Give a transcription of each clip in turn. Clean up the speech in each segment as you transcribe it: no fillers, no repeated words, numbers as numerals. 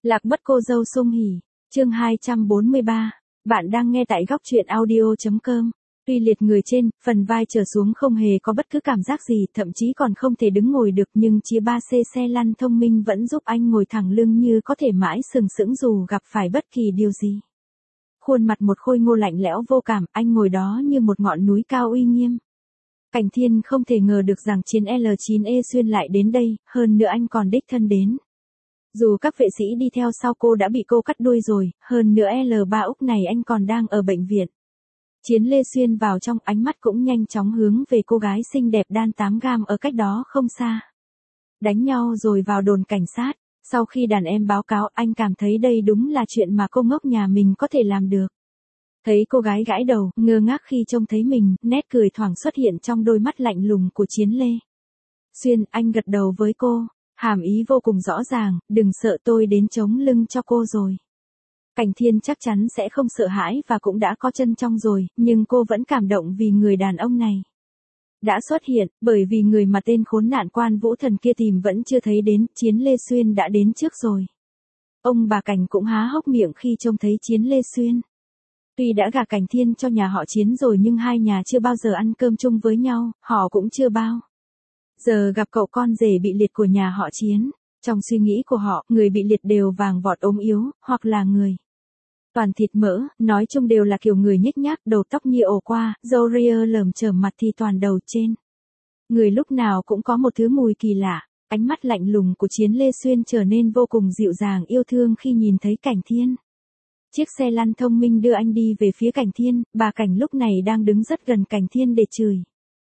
Lạc mất cô dâu Sung Hỉ, chương 243, bạn đang nghe tại góc truyện audio.com. Tuy liệt người trên, phần vai trở xuống không hề có bất cứ cảm giác gì, thậm chí còn không thể đứng ngồi được, nhưng chia 3C xe lăn thông minh vẫn giúp anh ngồi thẳng lưng như có thể mãi sừng sững dù gặp phải bất kỳ điều gì. Khuôn mặt một khôi ngô lạnh lẽo vô cảm, anh ngồi đó như một ngọn núi cao uy nghiêm. Cảnh Thiên không thể ngờ được rằng chiến L9E xuyên lại đến đây, hơn nữa anh còn đích thân đến. Dù các vệ sĩ đi theo sau cô đã bị cô cắt đuôi rồi, hơn nữa L3 Úc này anh còn đang ở bệnh viện. Chiến Lê xuyên vào trong, ánh mắt cũng nhanh chóng hướng về cô gái xinh đẹp đan 8 gam ở cách đó không xa. Đánh nhau rồi vào đồn cảnh sát, sau khi đàn em báo cáo anh cảm thấy đây đúng là chuyện mà cô ngốc nhà mình có thể làm được. Thấy cô gái gãi đầu, ngơ ngác khi trông thấy mình, nét cười thoảng xuất hiện trong đôi mắt lạnh lùng của Chiến Lê. Xuyên, anh gật đầu với cô, hàm ý vô cùng rõ ràng, đừng sợ, tôi đến chống lưng cho cô rồi. Cảnh Thiên chắc chắn sẽ không sợ hãi và cũng đã có chân trong rồi, nhưng cô vẫn cảm động vì người đàn ông này đã xuất hiện, bởi vì người mà tên khốn nạn Quan Vũ Thần kia tìm vẫn chưa thấy đến, Chiến Lê Xuyên đã đến trước rồi. Ông bà Cảnh cũng há hốc miệng khi trông thấy Chiến Lê Xuyên. Tuy đã gả Cảnh Thiên cho nhà họ Chiến rồi nhưng hai nhà chưa bao giờ ăn cơm chung với nhau, họ cũng chưa bao giờ gặp cậu con rể bị liệt của nhà họ Chiến. Trong suy nghĩ của họ, người bị liệt đều vàng vọt ốm yếu, hoặc là người toàn thịt mỡ, nói chung đều là kiểu người nhếch nhác, đầu tóc như ổ qua, râu ria lởm chởm, mặt thì toàn đầu trên. Người lúc nào cũng có một thứ mùi kỳ lạ. Ánh mắt lạnh lùng của Chiến Lê Xuyên trở nên vô cùng dịu dàng yêu thương khi nhìn thấy Cảnh Thiên. Chiếc xe lăn thông minh đưa anh đi về phía Cảnh Thiên, bà Cảnh lúc này đang đứng rất gần Cảnh Thiên để chửi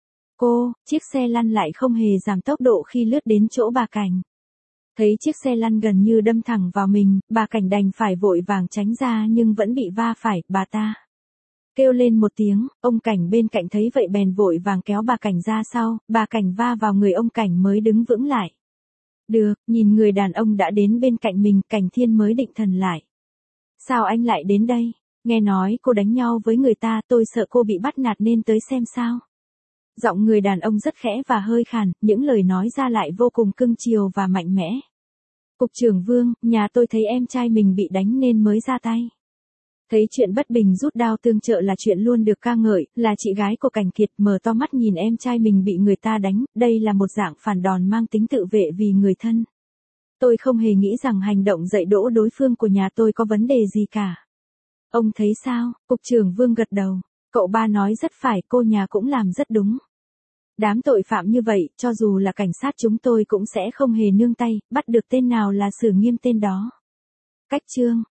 cô, chiếc xe lăn lại không hề giảm tốc độ khi lướt đến chỗ bà Cảnh. Thấy chiếc xe lăn gần như đâm thẳng vào mình, bà Cảnh đành phải vội vàng tránh ra nhưng vẫn bị va phải, bà ta kêu lên một tiếng, ông Cảnh bên cạnh thấy vậy bèn vội vàng kéo bà Cảnh ra sau, bà Cảnh va vào người ông Cảnh mới đứng vững lại. Được, nhìn người đàn ông đã đến bên cạnh mình, Cảnh Thiên mới định thần lại. Sao anh lại đến đây? Nghe nói cô đánh nhau với người ta, tôi sợ cô bị bắt nạt nên tới xem sao. Giọng người đàn ông rất khẽ và hơi khàn, những lời nói ra lại vô cùng cưng chiều và mạnh mẽ. Cục trưởng Vương, nhà tôi thấy em trai mình bị đánh nên mới ra tay. Thấy chuyện bất bình rút đao tương trợ là chuyện luôn được ca ngợi, là chị gái của Cảnh Kiệt mở to mắt nhìn em trai mình bị người ta đánh, đây là một dạng phản đòn mang tính tự vệ vì người thân. Tôi không hề nghĩ rằng hành động dạy dỗ đối phương của nhà tôi có vấn đề gì cả. Ông thấy sao? Cục trưởng Vương gật đầu. Cậu ba nói rất phải, cô nhà cũng làm rất đúng. Đám tội phạm như vậy, cho dù là cảnh sát chúng tôi cũng sẽ không hề nương tay, bắt được tên nào là xử nghiêm tên đó. Cách chương,